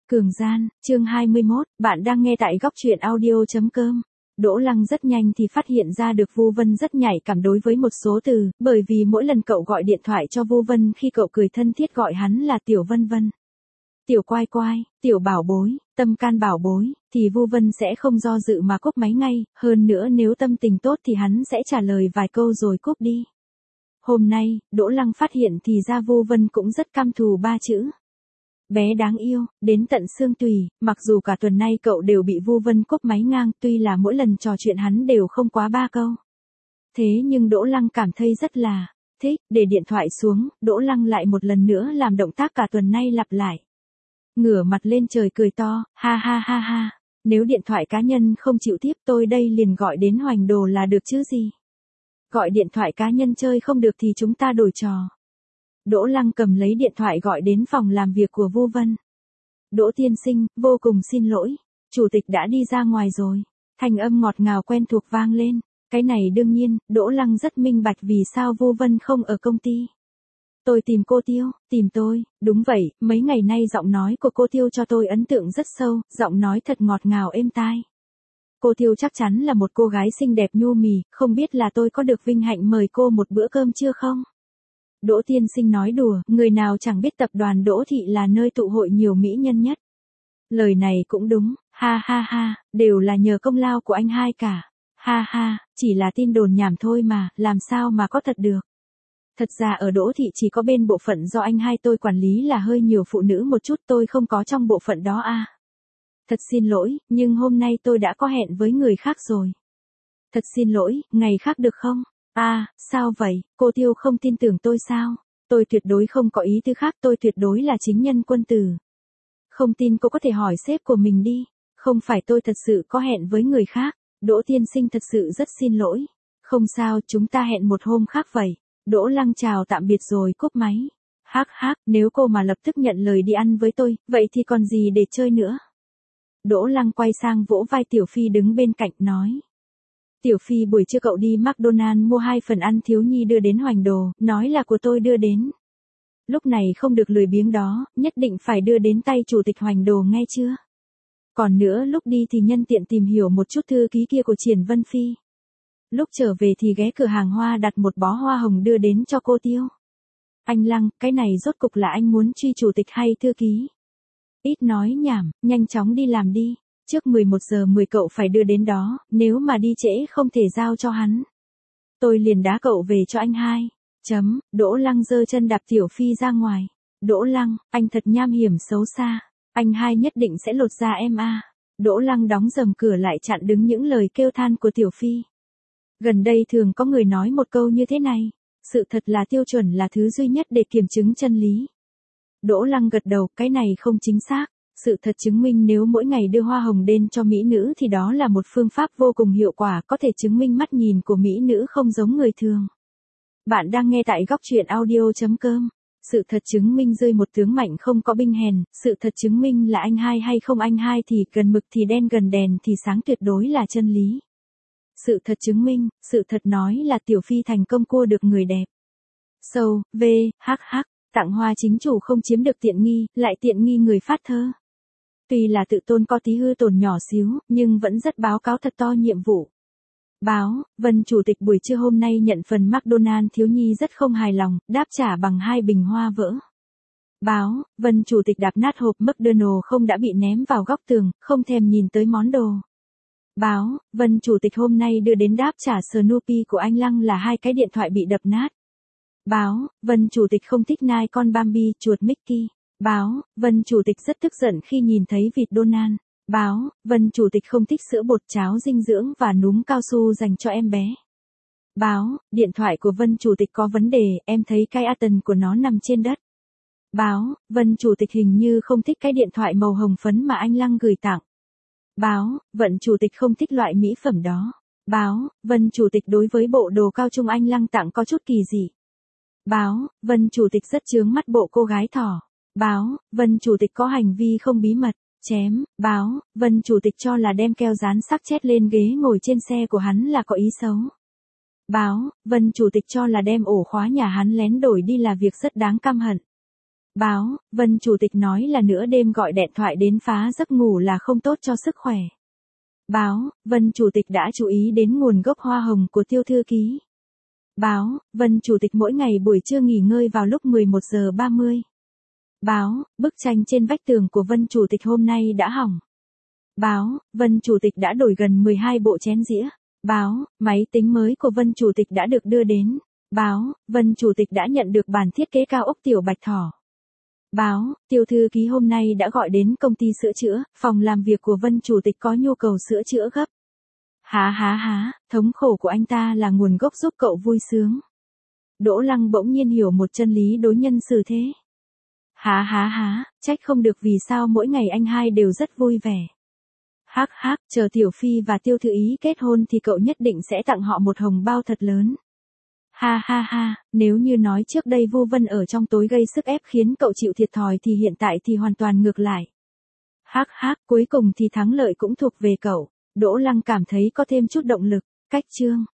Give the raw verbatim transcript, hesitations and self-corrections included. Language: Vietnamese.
Cường gian, chương hai mươi mốt, bạn đang nghe tại góc truyện audio.com. Đỗ Lăng rất nhanh thì phát hiện ra được Vu Vân rất nhạy cảm đối với một số từ, bởi vì mỗi lần cậu gọi điện thoại cho Vu Vân khi cậu cười thân thiết gọi hắn là Tiểu Vân Vân. Tiểu Quai Quai, Tiểu Bảo Bối, Tâm Can Bảo Bối, thì Vu Vân sẽ không do dự mà cúp máy ngay, hơn nữa nếu tâm tình tốt thì hắn sẽ trả lời vài câu rồi cúp đi. Hôm nay, Đỗ Lăng phát hiện thì ra Vu Vân cũng rất căm thù ba chữ. Bé đáng yêu, đến tận xương tùy, mặc dù cả tuần nay cậu đều bị Vu Vân cúp máy ngang, tuy là mỗi lần trò chuyện hắn đều không quá ba câu. Thế nhưng Đỗ Lăng cảm thấy rất là thích, để điện thoại xuống, Đỗ Lăng lại một lần nữa làm động tác cả tuần nay lặp lại. Ngửa mặt lên trời cười to, ha ha ha ha, nếu điện thoại cá nhân không chịu tiếp tôi đây liền gọi đến Hoành Đồ là được chứ gì. Gọi điện thoại cá nhân chơi không được thì chúng ta đổi trò. Đỗ Lăng cầm lấy điện thoại gọi đến phòng làm việc của Vu Vân. Đỗ tiên sinh, vô cùng xin lỗi, chủ tịch đã đi ra ngoài rồi. Thanh âm ngọt ngào quen thuộc vang lên. Cái này đương nhiên, Đỗ Lăng rất minh bạch vì sao Vu Vân không ở công ty. Tôi tìm cô Tiêu, tìm tôi, đúng vậy, mấy ngày nay giọng nói của cô Tiêu cho tôi ấn tượng rất sâu, giọng nói thật ngọt ngào êm tai. Cô Tiêu chắc chắn là một cô gái xinh đẹp nhu mì, không biết là tôi có được vinh hạnh mời cô một bữa cơm chưa không? Đỗ tiên sinh nói đùa, người nào chẳng biết tập đoàn Đỗ Thị là nơi tụ hội nhiều mỹ nhân nhất. Lời này cũng đúng, ha ha ha, đều là nhờ công lao của anh hai cả. Ha ha, chỉ là tin đồn nhảm thôi mà, làm sao mà có thật được. Thật ra ở Đỗ Thị chỉ có bên bộ phận do anh hai tôi quản lý là hơi nhiều phụ nữ một chút, tôi không có trong bộ phận đó à. Thật xin lỗi, nhưng hôm nay tôi đã có hẹn với người khác rồi. Thật xin lỗi, ngày khác được không? À, sao vậy, cô Tiêu không tin tưởng tôi sao? Tôi tuyệt đối không có ý tư khác, tôi tuyệt đối là chính nhân quân tử. Không tin cô có thể hỏi sếp của mình đi. Không phải tôi thật sự có hẹn với người khác. Đỗ tiên sinh thật sự rất xin lỗi. Không sao, chúng ta hẹn một hôm khác vậy. Đỗ Lăng chào tạm biệt rồi cúp máy. Hắc hắc, nếu cô mà lập tức nhận lời đi ăn với tôi, vậy thì còn gì để chơi nữa? Đỗ Lăng quay sang vỗ vai Tiểu Phi đứng bên cạnh nói. Tiểu Phi buổi trưa cậu đi McDonald mua hai phần ăn thiếu nhi đưa đến Hoành Đồ, nói là của tôi đưa đến. Lúc này không được lười biếng đó, nhất định phải đưa đến tay chủ tịch Hoành Đồ nghe chưa? Còn nữa lúc đi thì nhân tiện tìm hiểu một chút thư ký kia của Triển Vân Phi. Lúc trở về thì ghé cửa hàng hoa đặt một bó hoa hồng đưa đến cho cô Tiêu. Anh Lăng, cái này rốt cục là anh muốn truy chủ tịch hay thư ký? Ít nói nhảm, nhanh chóng đi làm đi. Trước mười một giờ mười cậu phải đưa đến đó, nếu mà đi trễ không thể giao cho hắn. Tôi liền đá cậu về cho anh hai. Chấm, Đỗ Lăng giơ chân đạp Tiểu Phi ra ngoài. Đỗ Lăng, anh thật nham hiểm xấu xa. Anh hai nhất định sẽ lột da em à. Đỗ Lăng đóng rầm cửa lại chặn đứng những lời kêu than của Tiểu Phi. Gần đây thường có người nói một câu như thế này. Sự thật là tiêu chuẩn là thứ duy nhất để kiểm chứng chân lý. Đỗ Lăng gật đầu, cái này không chính xác. Sự thật chứng minh nếu mỗi ngày đưa hoa hồng đến cho mỹ nữ thì đó là một phương pháp vô cùng hiệu quả, có thể chứng minh mắt nhìn của mỹ nữ không giống người thường. Bạn đang nghe tại góc truyện audio.com. Sự thật chứng minh rơi một tướng mạnh không có binh hèn, sự thật chứng minh là anh hai hay không anh hai thì gần mực thì đen gần đèn thì sáng tuyệt đối là chân lý. Sự thật chứng minh, sự thật nói là Tiểu Phi thành công cua được người đẹp. Sâu, v, hắc hắc, tặng hoa chính chủ không chiếm được tiện nghi, lại tiện nghi người phát thơ. Tuy là tự tôn có tí hư tổn nhỏ xíu, nhưng vẫn rất báo cáo thật to nhiệm vụ. Báo, Vân chủ tịch buổi trưa hôm nay nhận phần McDonald thiếu nhi rất không hài lòng, đáp trả bằng hai bình hoa vỡ. Báo, Vân chủ tịch đạp nát hộp McDonald không đã bị ném vào góc tường, không thèm nhìn tới món đồ. Báo, Vân chủ tịch hôm nay đưa đến đáp trả Snoopy của anh Lăng là hai cái điện thoại bị đập nát. Báo, Vân chủ tịch không thích nai con Bambi, chuột Mickey. Báo, Vân chủ tịch rất tức giận khi nhìn thấy vịt Donald. Báo, Vân chủ tịch không thích sữa bột cháo dinh dưỡng và núm cao su dành cho em bé. Báo, điện thoại của Vân chủ tịch có vấn đề, em thấy cái Atom của nó nằm trên đất. Báo, Vân chủ tịch hình như không thích cái điện thoại màu hồng phấn mà anh Lăng gửi tặng. Báo, Vân chủ tịch không thích loại mỹ phẩm đó. Báo, Vân chủ tịch đối với bộ đồ cao trung anh Lăng tặng có chút kỳ dị. Báo, Vân chủ tịch rất chướng mắt bộ cô gái thỏ. Báo, Vân chủ tịch có hành vi không bí mật. Chém, báo, Vân chủ tịch cho là đem keo dán sắc chết lên ghế ngồi trên xe của hắn là có ý xấu. Báo, Vân chủ tịch cho là đem ổ khóa nhà hắn lén đổi đi là việc rất đáng căm hận. Báo, Vân chủ tịch nói là nửa đêm gọi điện thoại đến phá giấc ngủ là không tốt cho sức khỏe. Báo, Vân chủ tịch đã chú ý đến nguồn gốc hoa hồng của Tiêu thư ký. Báo, Vân chủ tịch mỗi ngày buổi trưa nghỉ ngơi vào lúc mười một giờ ba mươi. Báo, bức tranh trên vách tường của Vân chủ tịch hôm nay đã hỏng. Báo, Vân chủ tịch đã đổi gần mười hai bộ chén dĩa. Báo, máy tính mới của Vân chủ tịch đã được đưa đến. Báo, Vân chủ tịch đã nhận được bản thiết kế cao ốc tiểu bạch thỏ. Báo, Tiêu thư ký hôm nay đã gọi đến công ty sữa chữa, phòng làm việc của Vân chủ tịch có nhu cầu sữa chữa gấp. Há há há, thống khổ của anh ta là nguồn gốc giúp cậu vui sướng. Đỗ Lăng bỗng nhiên hiểu một chân lý đối nhân xử thế. Há há há, trách không được vì sao mỗi ngày anh hai đều rất vui vẻ. Hắc hắc, chờ Tiểu Phi và Tiêu thư ý kết hôn thì cậu nhất định sẽ tặng họ một hồng bao thật lớn. Ha ha ha, nếu như nói trước đây Vu Vân ở trong tối gây sức ép khiến cậu chịu thiệt thòi thì hiện tại thì hoàn toàn ngược lại. Hắc hắc, cuối cùng thì thắng lợi cũng thuộc về cậu. Đỗ Lăng cảm thấy có thêm chút động lực. Cách chương